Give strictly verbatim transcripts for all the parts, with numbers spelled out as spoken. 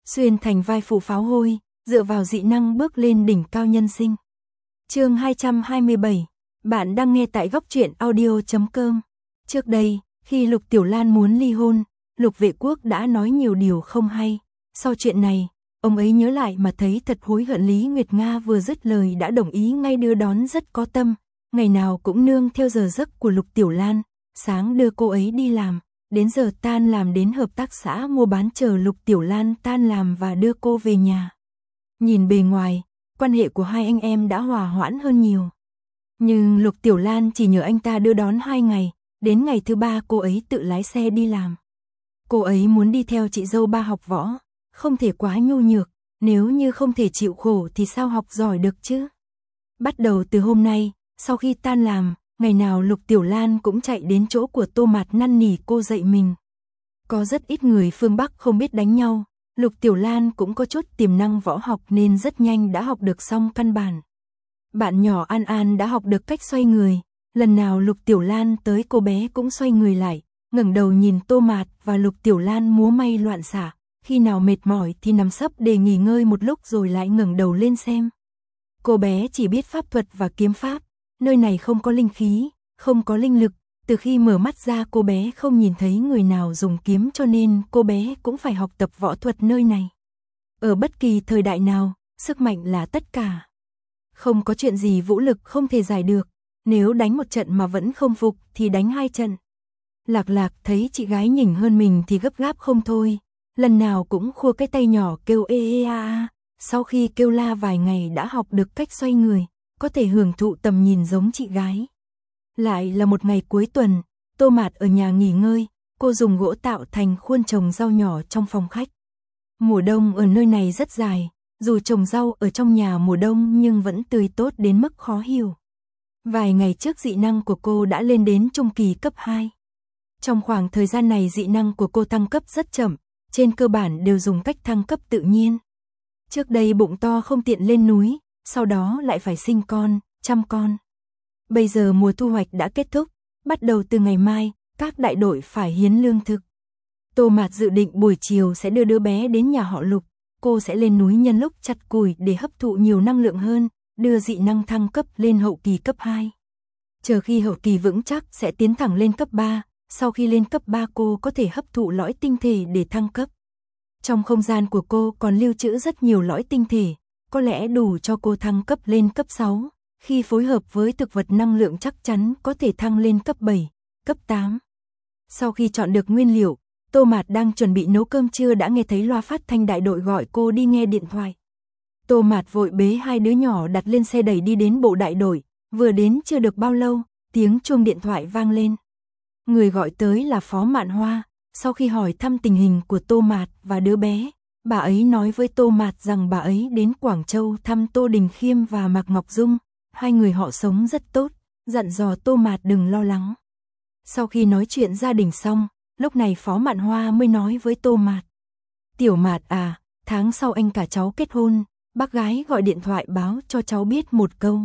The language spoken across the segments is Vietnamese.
xuyên thành vai phụ pháo hôi, dựa vào dị năng bước lên đỉnh cao nhân sinh. Chương hai trăm hai mươi bảy, bạn đang nghe tại góc truyện audio chấm com. Trước đây, khi Lục Tiểu Lan muốn ly hôn, Lục Vệ Quốc đã nói nhiều điều không hay. Sau chuyện này, ông ấy nhớ lại mà thấy thật hối hận. Lý Nguyệt Nga vừa dứt lời đã đồng ý ngay, đưa đón rất có tâm, ngày nào cũng nương theo giờ giấc của Lục Tiểu Lan, sáng đưa cô ấy đi làm, đến giờ tan làm đến hợp tác xã mua bán chờ Lục Tiểu Lan tan làm và đưa cô về nhà. Nhìn bề ngoài, quan hệ của hai anh em đã hòa hoãn hơn nhiều. Nhưng Lục Tiểu Lan chỉ nhờ anh ta đưa đón hai ngày, đến ngày thứ ba cô ấy tự lái xe đi làm. Cô ấy muốn đi theo chị dâu ba học võ, không thể quá nhu nhược, nếu như không thể chịu khổ thì sao học giỏi được chứ. Bắt đầu từ hôm nay, sau khi tan làm, ngày nào Lục Tiểu Lan cũng chạy đến chỗ của Tô Mạt năn nỉ cô dạy mình. Có rất ít người phương Bắc không biết đánh nhau, Lục Tiểu Lan cũng có chút tiềm năng võ học nên rất nhanh đã học được xong căn bản. Bạn nhỏ An An đã học được cách xoay người, lần nào Lục Tiểu Lan tới cô bé cũng xoay người lại, ngẩng đầu nhìn Tô Mạt và Lục Tiểu Lan múa may loạn xạ, khi nào mệt mỏi thì nằm sấp để nghỉ ngơi một lúc rồi lại ngẩng đầu lên xem. Cô bé chỉ biết pháp thuật và kiếm pháp, nơi này không có linh khí, không có linh lực, từ khi mở mắt ra cô bé không nhìn thấy người nào dùng kiếm cho nên cô bé cũng phải học tập võ thuật nơi này. Ở bất kỳ thời đại nào, sức mạnh là tất cả. Không có chuyện gì vũ lực không thể giải được, nếu đánh một trận mà vẫn không phục thì đánh hai trận. Lạc Lạc thấy chị gái nhỉnh hơn mình thì gấp gáp không thôi, lần nào cũng khua cái tay nhỏ kêu ê ê a a, sau khi kêu la vài ngày đã học được cách xoay người, có thể hưởng thụ tầm nhìn giống chị gái. Lại là một ngày cuối tuần, Tô Mạt ở nhà nghỉ ngơi, cô dùng gỗ tạo thành khuôn trồng rau nhỏ trong phòng khách. Mùa đông ở nơi này rất dài, dù trồng rau ở trong nhà mùa đông nhưng vẫn tươi tốt đến mức khó hiểu. Vài ngày trước dị năng của cô đã lên đến trung kỳ cấp hai. Trong khoảng thời gian này dị năng của cô thăng cấp rất chậm, trên cơ bản đều dùng cách thăng cấp tự nhiên. Trước đây bụng to không tiện lên núi, sau đó lại phải sinh con, chăm con. Bây giờ mùa thu hoạch đã kết thúc, bắt đầu từ ngày mai, các đại đội phải hiến lương thực. Tô Mạt dự định buổi chiều sẽ đưa đứa bé đến nhà họ Lục, cô sẽ lên núi nhân lúc chặt củi để hấp thụ nhiều năng lượng hơn, đưa dị năng thăng cấp lên hậu kỳ cấp hai. Chờ khi hậu kỳ vững chắc sẽ tiến thẳng lên cấp ba, sau khi lên cấp ba cô có thể hấp thụ lõi tinh thể để thăng cấp. Trong không gian của cô còn lưu trữ rất nhiều lõi tinh thể, có lẽ đủ cho cô thăng cấp lên cấp sáu, khi phối hợp với thực vật năng lượng chắc chắn có thể thăng lên cấp bảy, cấp tám. Sau khi chọn được nguyên liệu, Tô Mạt đang chuẩn bị nấu cơm trưa đã nghe thấy loa phát thanh đại đội gọi cô đi nghe điện thoại. Tô Mạt vội bế hai đứa nhỏ đặt lên xe đẩy đi đến bộ đại đội, vừa đến chưa được bao lâu, tiếng chuông điện thoại vang lên. Người gọi tới là Phó Mạn Hoa, sau khi hỏi thăm tình hình của Tô Mạt và đứa bé, bà ấy nói với Tô Mạt rằng bà ấy đến Quảng Châu thăm Tô Đình Khiêm và Mạc Ngọc Dung, hai người họ sống rất tốt, dặn dò Tô Mạt đừng lo lắng. Sau khi nói chuyện gia đình xong, lúc này Phó Mạn Hoa mới nói với Tô Mạt. Tiểu Mạt à, tháng sau anh cả cháu kết hôn, bác gái gọi điện thoại báo cho cháu biết một câu.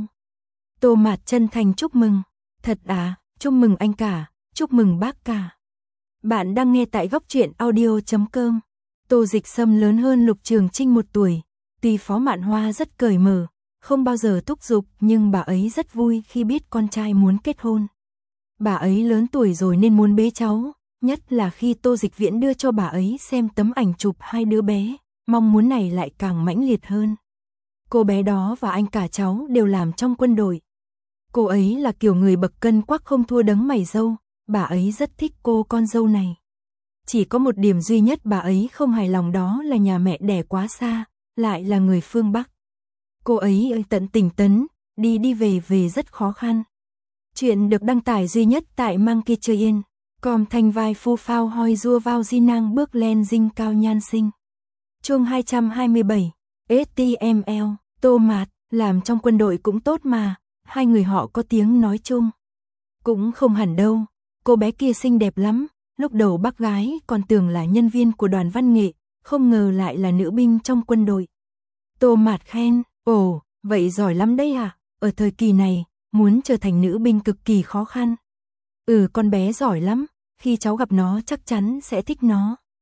Tô Mạt chân thành chúc mừng. Thật à, chúc mừng anh cả, chúc mừng bác cả. Bạn đang nghe tại góc truyện audio chấm com. Tô Dịch Sâm lớn hơn Lục Trường Trinh một tuổi, tuy Phó Mạn Hoa rất cởi mở, không bao giờ thúc giục nhưng bà ấy rất vui khi biết con trai muốn kết hôn. Bà ấy lớn tuổi rồi nên muốn bế cháu, nhất là khi Tô Dịch Viễn đưa cho bà ấy xem tấm ảnh chụp hai đứa bé, mong muốn này lại càng mãnh liệt hơn. Cô bé đó và anh cả cháu đều làm trong quân đội. Cô ấy là kiểu người bậc cân quắc không thua đấng mày râu, bà ấy rất thích cô con dâu này. Chỉ có một điểm duy nhất bà ấy không hài lòng đó là nhà mẹ đẻ quá xa, lại là người phương Bắc. Cô ấy ở tận tỉnh Tấn, đi đi về về rất khó khăn. Chuyện được đăng tải duy nhất tại Monkey Train, com thanh vai phu phao hoi rua vào di năng bước lên dinh cao nhan sinh. Chương hai trăm hai mươi bảy, ét tê em lờ, Tô Mạt, làm trong quân đội cũng tốt mà, hai người họ có tiếng nói chung. Cũng không hẳn đâu, cô bé kia xinh đẹp lắm, lúc đầu bác gái còn tưởng là nhân viên của đoàn văn nghệ, không ngờ lại là nữ binh trong quân đội. Tô Mạt khen, ồ, vậy giỏi lắm đấy à, ở thời kỳ này, muốn trở thành nữ binh cực kỳ khó khăn. Ừ, con bé giỏi lắm, khi cháu gặp nó chắc chắn sẽ thích nó.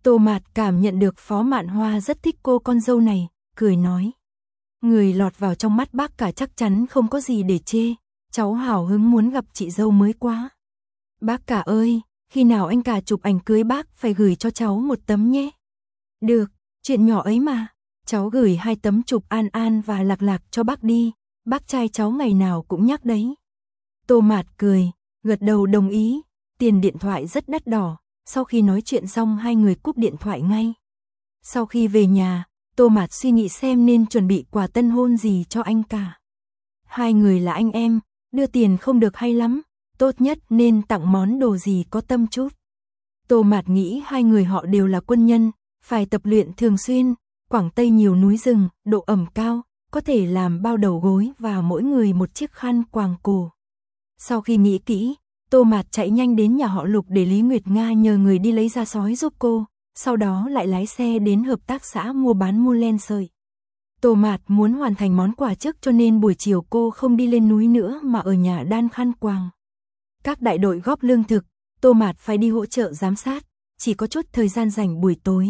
Tô Mạt cảm nhận được Phó Mạn Hoa rất thích cô con dâu này, cười nói. Người lọt vào trong mắt bác cả chắc chắn không có gì để chê, cháu hào hứng muốn gặp chị dâu mới quá. Bác cả ơi, khi nào anh cả chụp ảnh cưới bác phải gửi cho cháu một tấm nhé. Được, chuyện nhỏ ấy mà, cháu gửi hai tấm chụp An An và Lạc Lạc cho bác đi, bác trai cháu ngày nào cũng nhắc đấy. Tô Mạt cười, gật đầu đồng ý, tiền điện thoại rất đắt đỏ, sau khi nói chuyện xong hai người cúp điện thoại ngay. Sau khi về nhà, Tô Mạt suy nghĩ xem nên chuẩn bị quà tân hôn gì cho anh cả. Hai người là anh em, đưa tiền không được hay lắm, tốt nhất nên tặng món đồ gì có tâm chút. Tô Mạt nghĩ hai người họ đều là quân nhân, phải tập luyện thường xuyên, Quảng Tây nhiều núi rừng, độ ẩm cao, có thể làm bao đầu gối và mỗi người một chiếc khăn quàng cổ. Sau khi nghĩ kỹ, Tô Mạt chạy nhanh đến nhà họ Lục để Lý Nguyệt Nga nhờ người đi lấy da sói giúp cô, sau đó lại lái xe đến hợp tác xã mua bán mu len sợi. Tô Mạt muốn hoàn thành món quà trước cho nên buổi chiều cô không đi lên núi nữa mà ở nhà đan khăn quàng. Các đại đội góp lương thực, Tô Mạt phải đi hỗ trợ giám sát, chỉ có chút thời gian rảnh buổi tối.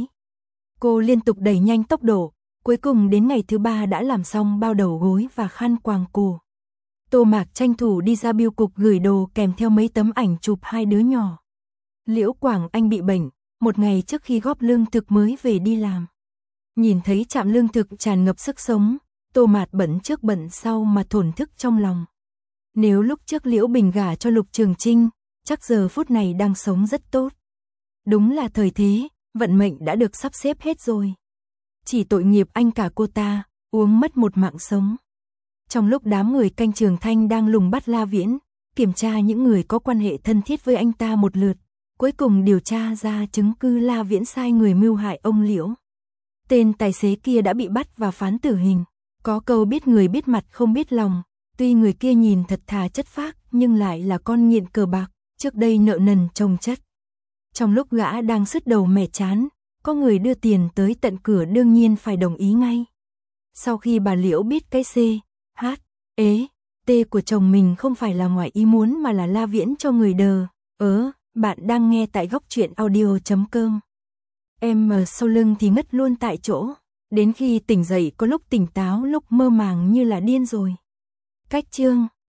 Cô liên tục đẩy nhanh tốc độ, cuối cùng đến ngày thứ ba đã làm xong bao đầu gối và khăn quàng cổ. Tô Mạt tranh thủ đi ra bưu cục gửi đồ kèm theo mấy tấm ảnh chụp hai đứa nhỏ. Liễu Quảng Anh bị bệnh, một ngày trước khi góp lương thực mới về đi làm. Nhìn thấy trạm lương thực tràn ngập sức sống, Tô Mạt bận trước bận sau mà thổn thức trong lòng. Nếu lúc trước Liễu Bình gả cho Lục Trường Trinh, chắc giờ phút này đang sống rất tốt. Đúng là thời thế, vận mệnh đã được sắp xếp hết rồi. Chỉ tội nghiệp anh cả cô ta, uống mất một mạng sống. Trong lúc đám người canh Trường Thanh đang lùng bắt La Viễn, kiểm tra những người có quan hệ thân thiết với anh ta một lượt, cuối cùng điều tra ra chứng cứ La Viễn sai người mưu hại ông Liễu. Tên tài xế kia đã bị bắt và phán tử hình. Có câu biết người biết mặt không biết lòng, tuy người kia nhìn thật thà chất phác nhưng lại là con nghiện cờ bạc, trước đây nợ nần chồng chất. Trong lúc gã đang sứt đầu mẻ chán, có người đưa tiền tới tận cửa đương nhiên phải đồng ý ngay. Sau khi bà Liễu biết cái C, H, ế, T của chồng mình không phải là ngoài ý muốn mà là La Viễn cho người đờ, ớ, bạn đang nghe tại góc truyện audio chấm com. Em ở sau lưng thì ngất luôn tại chỗ, đến khi tỉnh dậy có lúc tỉnh táo lúc mơ màng như là điên rồi. Cách chương